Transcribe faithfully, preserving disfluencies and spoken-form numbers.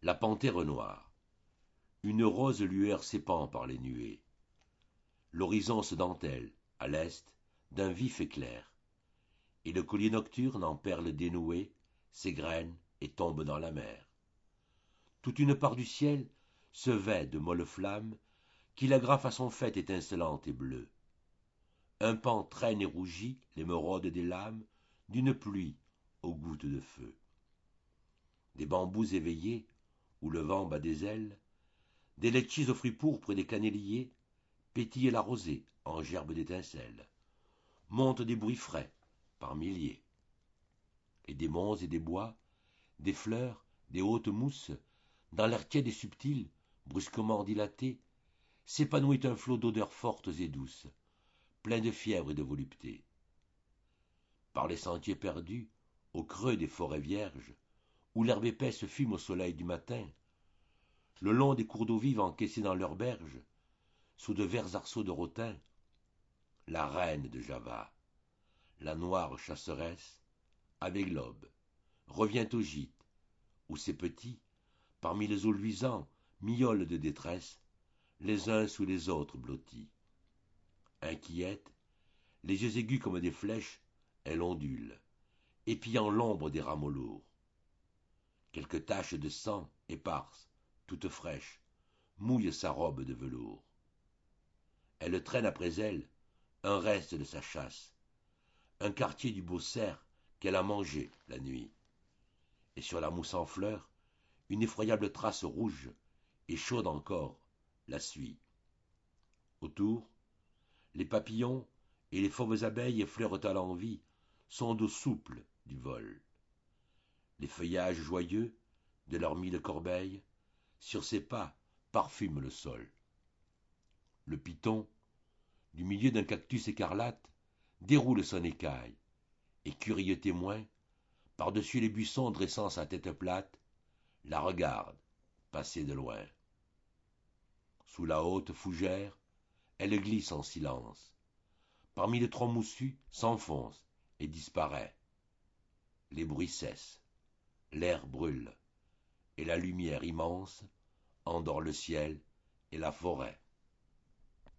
La panthère noire. Une rose lueur s'épand par les nuées. L'horizon se dentelle, à l'est, d'un vif éclair. Et le collier nocturne en perles dénouées s'égrène et tombe dans la mer. Toute une part du ciel se vêt de molles flammes qui l'agrafent à son faîte étincelante et bleue. Un pan traîne et rougit l'émeraude des lames d'une pluie aux gouttes de feu. Des bambous éveillés, où le vent bat des ailes, des litchis aux fruits pourpres et des canéliers, pétille la rosée en gerbes d'étincelles. Montent des bruits frais, par milliers. Et des monts et des bois, des fleurs, des hautes mousses, dans l'air tiède et subtil, brusquement dilaté, s'épanouit un flot d'odeurs fortes et douces, plein de fièvre et de volupté. Par les sentiers perdus, au creux des forêts vierges, où l'herbe épaisse fume au soleil du matin, le long des cours d'eau vive encaissés dans leurs berges, sous de verts arceaux de rotin, la reine de Java, la noire chasseresse, avec l'aube, revient au gîte, où ses petits, parmi les os luisants, miaulent de détresse, les uns sous les autres blottis. Inquiète, les yeux aigus comme des flèches, elle ondule, épiant l'ombre des rameaux lourds. Quelques taches de sang, éparses, toutes fraîches, mouillent sa robe de velours. Elle traîne après elle un reste de sa chasse, un quartier du beau cerf qu'elle a mangé la nuit. Et sur la mousse en fleurs, une effroyable trace rouge, et chaude encore, la suit. Autour, les papillons et les fauves abeilles effleurent à l'envi son dos souple du vol. Les feuillages joyeux de leurs mille corbeilles, sur ses pas, parfument le sol. Le python, du milieu d'un cactus écarlate, déroule son écaille, et curieux témoin, par-dessus les buissons dressant sa tête plate, la regarde passer de loin. Sous la haute fougère, elle glisse en silence. Parmi les troncs moussus, s'enfonce et disparaît. Les bruits cessent, l'air brûle, et la lumière immense endort le ciel et la forêt.